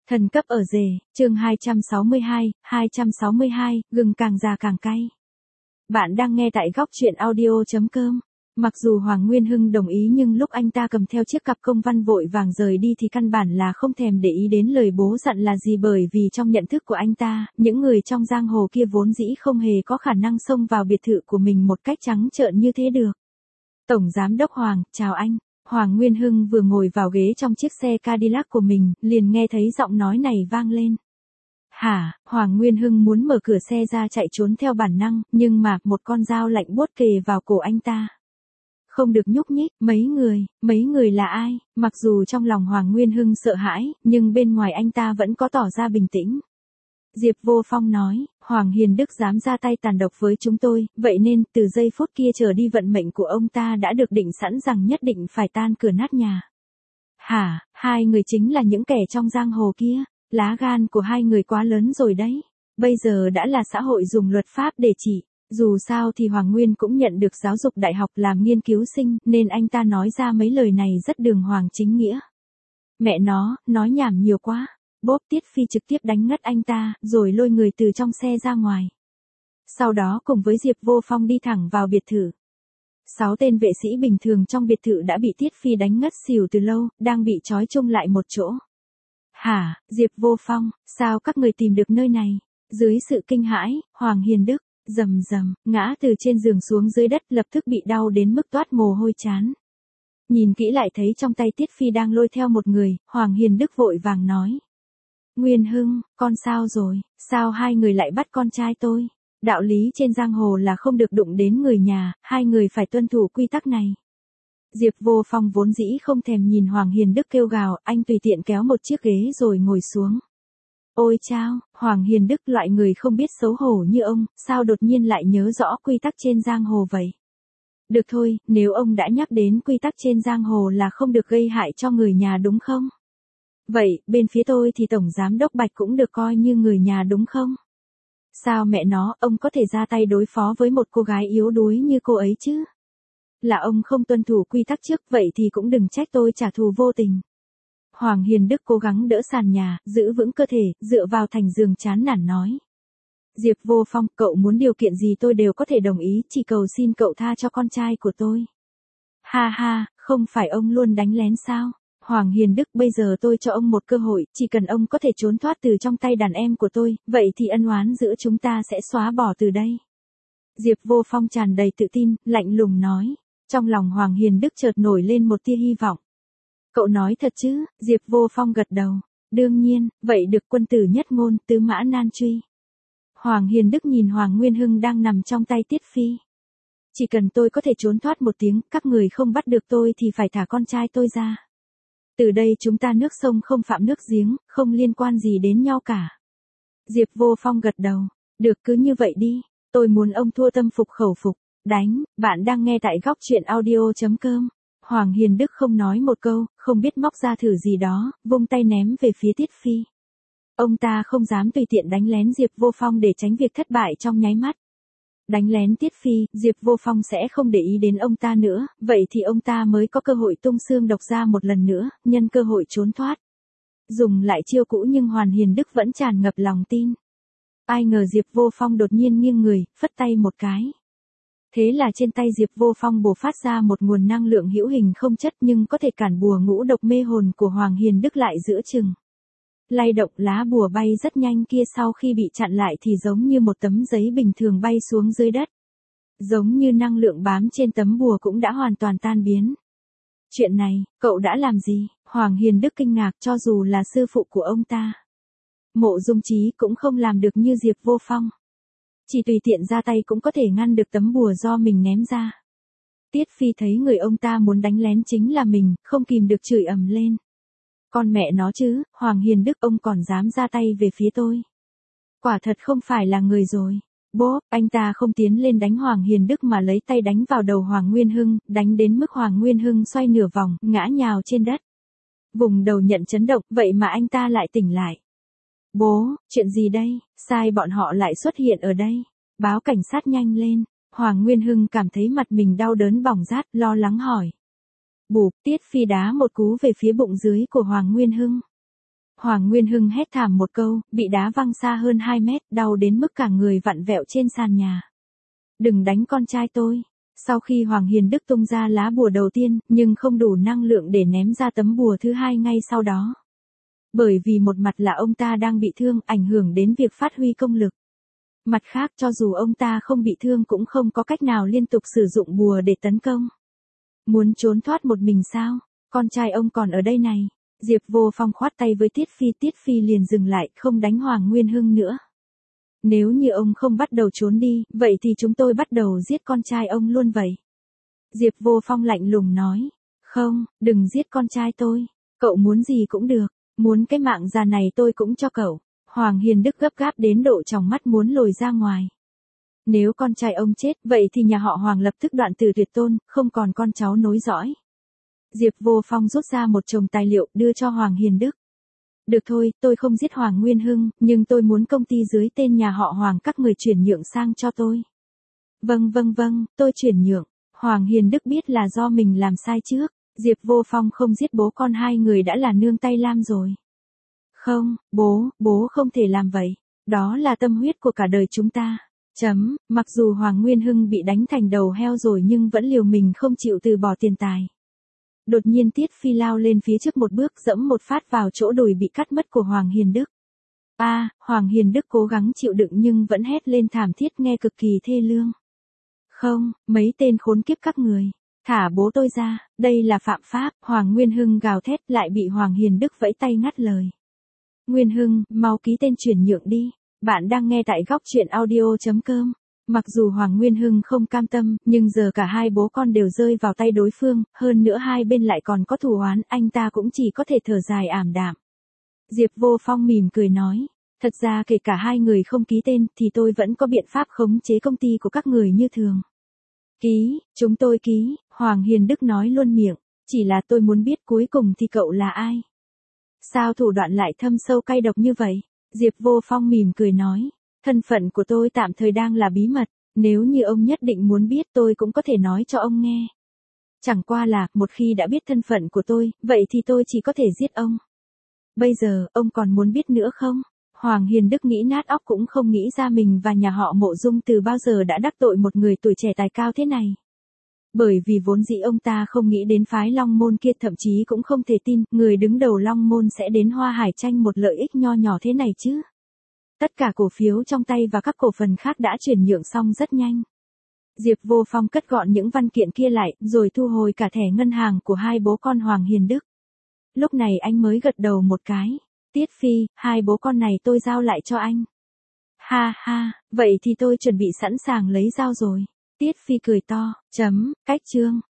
Thần cấp ở rể, chương 262, gừng càng già càng cay. Bạn đang nghe tại góc truyện audio.com. Mặc dù Hoàng Nguyên Hưng đồng ý nhưng lúc anh ta cầm theo chiếc cặp công văn vội vàng rời đi thì căn bản là không thèm để ý đến lời bố dặn là gì, bởi vì trong nhận thức của anh ta, những người trong giang hồ kia vốn dĩ không hề có khả năng xông vào biệt thự của mình một cách trắng trợn như thế được. Tổng Giám đốc Hoàng, chào anh. Hoàng Nguyên Hưng vừa ngồi vào ghế trong chiếc xe Cadillac của mình, liền nghe thấy giọng nói này vang lên. Hả? Hoàng Nguyên Hưng muốn mở cửa xe ra chạy trốn theo bản năng, nhưng mà một con dao lạnh buốt kề vào cổ anh ta. Không được nhúc nhích, mấy người là ai? Mặc dù trong lòng Hoàng Nguyên Hưng sợ hãi, nhưng bên ngoài anh ta vẫn có tỏ ra bình tĩnh. Diệp Vô Phong nói, Hoàng Hiền Đức dám ra tay tàn độc với chúng tôi, vậy nên từ giây phút kia trở đi vận mệnh của ông ta đã được định sẵn rằng nhất định phải tan cửa nát nhà. Hả? Hai người chính là những kẻ trong giang hồ kia, lá gan của hai người quá lớn rồi đấy. Bây giờ đã là xã hội dùng luật pháp để trị. Dù sao thì Hoàng Nguyên cũng nhận được giáo dục đại học làm nghiên cứu sinh, nên anh ta nói ra mấy lời này rất đường hoàng chính nghĩa. Mẹ nó, nói nhảm nhiều quá. Bốp, Tiết Phi trực tiếp đánh ngất anh ta, rồi lôi người từ trong xe ra ngoài. Sau đó cùng với Diệp Vô Phong đi thẳng vào biệt thự. 6 tên vệ sĩ bình thường trong biệt thự đã bị Tiết Phi đánh ngất xỉu từ lâu, đang bị trói chung lại một chỗ. Hả? Diệp Vô Phong, sao các người tìm được nơi này? Dưới sự kinh hãi, Hoàng Hiền Đức rầm rầm ngã từ trên giường xuống dưới đất, lập tức bị đau đến mức toát mồ hôi trán. Nhìn kỹ lại thấy trong tay Tiết Phi đang lôi theo một người, Hoàng Hiền Đức vội vàng nói. Nguyên Hưng, con sao rồi, sao hai người lại bắt con trai tôi? Đạo lý trên giang hồ là không được đụng đến người nhà, hai người phải tuân thủ quy tắc này. Diệp Vô Phong vốn dĩ không thèm nhìn Hoàng Hiền Đức kêu gào, anh tùy tiện kéo một chiếc ghế rồi ngồi xuống. Ôi chao, Hoàng Hiền Đức, loại người không biết xấu hổ như ông, sao đột nhiên lại nhớ rõ quy tắc trên giang hồ vậy? Được thôi, nếu ông đã nhắc đến quy tắc trên giang hồ là không được gây hại cho người nhà đúng không? Vậy, bên phía tôi thì Tổng Giám đốc Bạch cũng được coi như người nhà đúng không? Sao mẹ nó, ông có thể ra tay đối phó với một cô gái yếu đuối như cô ấy chứ? Là ông không tuân thủ quy tắc trước, vậy thì cũng đừng trách tôi trả thù vô tình. Hoàng Hiền Đức cố gắng đỡ sàn nhà, giữ vững cơ thể, dựa vào thành giường chán nản nói. Diệp Vô Phong, cậu muốn điều kiện gì tôi đều có thể đồng ý, chỉ cầu xin cậu tha cho con trai của tôi. Ha ha, không phải ông luôn đánh lén sao? Hoàng Hiền Đức, bây giờ tôi cho ông một cơ hội, chỉ cần ông có thể trốn thoát từ trong tay đàn em của tôi, vậy thì ân oán giữa chúng ta sẽ xóa bỏ từ đây. Diệp Vô Phong tràn đầy tự tin, lạnh lùng nói. Trong lòng Hoàng Hiền Đức chợt nổi lên một tia hy vọng. Cậu nói thật chứ? Diệp Vô Phong gật đầu. Đương nhiên, vậy được, quân tử nhất ngôn, tứ mã nan truy. Hoàng Hiền Đức nhìn Hoàng Nguyên Hưng đang nằm trong tay Tiết Phi. Chỉ cần tôi có thể trốn thoát một tiếng, các người không bắt được tôi thì phải thả con trai tôi ra. Từ đây chúng ta nước sông không phạm nước giếng, không liên quan gì đến nhau cả. Diệp Vô Phong gật đầu. Được, cứ như vậy đi. Tôi muốn ông thua tâm phục khẩu phục. Đánh, bạn đang nghe tại góc truyện audio.com. Hoàng Hiền Đức không nói một câu, không biết móc ra thử gì đó, vung tay ném về phía Tiết Phi. Ông ta không dám tùy tiện đánh lén Diệp Vô Phong để tránh việc thất bại trong nháy mắt. Đánh lén Tiết Phi, Diệp Vô Phong sẽ không để ý đến ông ta nữa, vậy thì ông ta mới có cơ hội tung xương độc ra một lần nữa, nhân cơ hội trốn thoát. Dùng lại chiêu cũ nhưng Hoàng Hiền Đức vẫn tràn ngập lòng tin. Ai ngờ Diệp Vô Phong đột nhiên nghiêng người, phất tay một cái. Thế là trên tay Diệp Vô Phong bộc phát ra một nguồn năng lượng hữu hình không chất nhưng có thể cản bùa ngũ độc mê hồn của Hoàng Hiền Đức lại giữa chừng. Lay động, lá bùa bay rất nhanh kia sau khi bị chặn lại thì giống như một tấm giấy bình thường bay xuống dưới đất. Giống như năng lượng bám trên tấm bùa cũng đã hoàn toàn tan biến. Chuyện này, cậu đã làm gì? Hoàng Hiền Đức kinh ngạc, cho dù là sư phụ của ông ta. Mộ Dung Chí cũng không làm được như Diệp Vô Phong. Chỉ tùy tiện ra tay cũng có thể ngăn được tấm bùa do mình ném ra. Tiết Phi thấy người ông ta muốn đánh lén chính là mình, không kìm được chửi ầm lên. Con mẹ nó chứ, Hoàng Hiền Đức, ông còn dám ra tay về phía tôi. Quả thật không phải là người rồi. Bố, anh ta không tiến lên đánh Hoàng Hiền Đức mà lấy tay đánh vào đầu Hoàng Nguyên Hưng, đánh đến mức Hoàng Nguyên Hưng xoay nửa vòng, ngã nhào trên đất. Vùng đầu nhận chấn động, vậy mà anh ta lại tỉnh lại. Bố, chuyện gì đây, sai bọn họ lại xuất hiện ở đây. Báo cảnh sát nhanh lên. Hoàng Nguyên Hưng cảm thấy mặt mình đau đớn bỏng rát, lo lắng hỏi. Bụp, Tiết Phi đá một cú về phía bụng dưới của Hoàng Nguyên Hưng. Hoàng Nguyên Hưng hét thảm một câu, bị đá văng xa hơn 2 mét, đau đến mức cả người vặn vẹo trên sàn nhà. Đừng đánh con trai tôi. Sau khi Hoàng Hiền Đức tung ra lá bùa đầu tiên, nhưng không đủ năng lượng để ném ra tấm bùa thứ hai ngay sau đó. Bởi vì một mặt là ông ta đang bị thương, ảnh hưởng đến việc phát huy công lực. Mặt khác, cho dù ông ta không bị thương cũng không có cách nào liên tục sử dụng bùa để tấn công. Muốn trốn thoát một mình sao? Con trai ông còn ở đây này. Diệp Vô Phong khoát tay với Tiết Phi liền dừng lại, không đánh Hoàng Nguyên Hưng nữa. Nếu như ông không bắt đầu trốn đi, vậy thì chúng tôi bắt đầu giết con trai ông luôn vậy. Diệp Vô Phong lạnh lùng nói. Không, đừng giết con trai tôi. Cậu muốn gì cũng được, muốn cái mạng già này tôi cũng cho cậu. Hoàng Hiền Đức gấp gáp đến độ tròng mắt muốn lồi ra ngoài. Nếu con trai ông chết, vậy thì nhà họ Hoàng lập tức đoạn từ tuyệt tôn, không còn con cháu nối dõi. Diệp Vô Phong rút ra một chồng tài liệu đưa cho Hoàng Hiền Đức. Được thôi, tôi không giết Hoàng Nguyên Hưng, nhưng tôi muốn công ty dưới tên nhà họ Hoàng các người chuyển nhượng sang cho tôi. Vâng, tôi chuyển nhượng. Hoàng Hiền Đức biết là do mình làm sai trước. Diệp Vô Phong không giết bố con hai người đã là nương tay lam rồi. Không, bố không thể làm vậy. Đó là tâm huyết của cả đời chúng ta. Mặc dù Hoàng Nguyên Hưng bị đánh thành đầu heo rồi nhưng vẫn liều mình không chịu từ bỏ tiền tài. Đột nhiên Tiết Phi lao lên phía trước một bước dẫm một phát vào chỗ đùi bị cắt mất của Hoàng Hiền Đức. Hoàng Hiền Đức cố gắng chịu đựng nhưng vẫn hét lên thảm thiết nghe cực kỳ thê lương. Không, mấy tên khốn kiếp các người. Thả bố tôi ra, đây là phạm pháp. Hoàng Nguyên Hưng gào thét lại bị Hoàng Hiền Đức vẫy tay ngắt lời. Nguyên Hưng, mau ký tên chuyển nhượng đi. Bạn đang nghe tại góc truyện audio.com. Mặc dù Hoàng Nguyên Hưng không cam tâm, nhưng giờ cả hai bố con đều rơi vào tay đối phương, hơn nữa hai bên lại còn có thù oán, anh ta cũng chỉ có thể thở dài ảm đạm. Diệp Vô Phong mỉm cười nói, thật ra kể cả hai người không ký tên thì tôi vẫn có biện pháp khống chế công ty của các người như thường. Ký, chúng tôi ký, Hoàng Hiền Đức nói luôn miệng, chỉ là tôi muốn biết cuối cùng thì cậu là ai? Sao thủ đoạn lại thâm sâu cay độc như vậy? Diệp Vô Phong mỉm cười nói, thân phận của tôi tạm thời đang là bí mật, nếu như ông nhất định muốn biết tôi cũng có thể nói cho ông nghe. Chẳng qua là, một khi đã biết thân phận của tôi, vậy thì tôi chỉ có thể giết ông. Bây giờ, ông còn muốn biết nữa không? Hoàng Hiền Đức nghĩ nát óc cũng không nghĩ ra mình và nhà họ Mộ Dung từ bao giờ đã đắc tội một người tuổi trẻ tài cao thế này. Bởi vì vốn dĩ ông ta không nghĩ đến phái Long Môn kia, thậm chí cũng không thể tin người đứng đầu Long Môn sẽ đến Hoa Hải tranh một lợi ích nho nhỏ thế này chứ. Tất cả cổ phiếu trong tay và các cổ phần khác đã chuyển nhượng xong rất nhanh. Diệp Vô Phong cất gọn những văn kiện kia lại, rồi thu hồi cả thẻ ngân hàng của hai bố con Hoàng Hiền Đức. Lúc này anh mới gật đầu một cái. Tiết Phi, hai bố con này tôi giao lại cho anh. Ha, vậy thì tôi chuẩn bị sẵn sàng lấy dao rồi. Tiết Phi cười to, cách chương.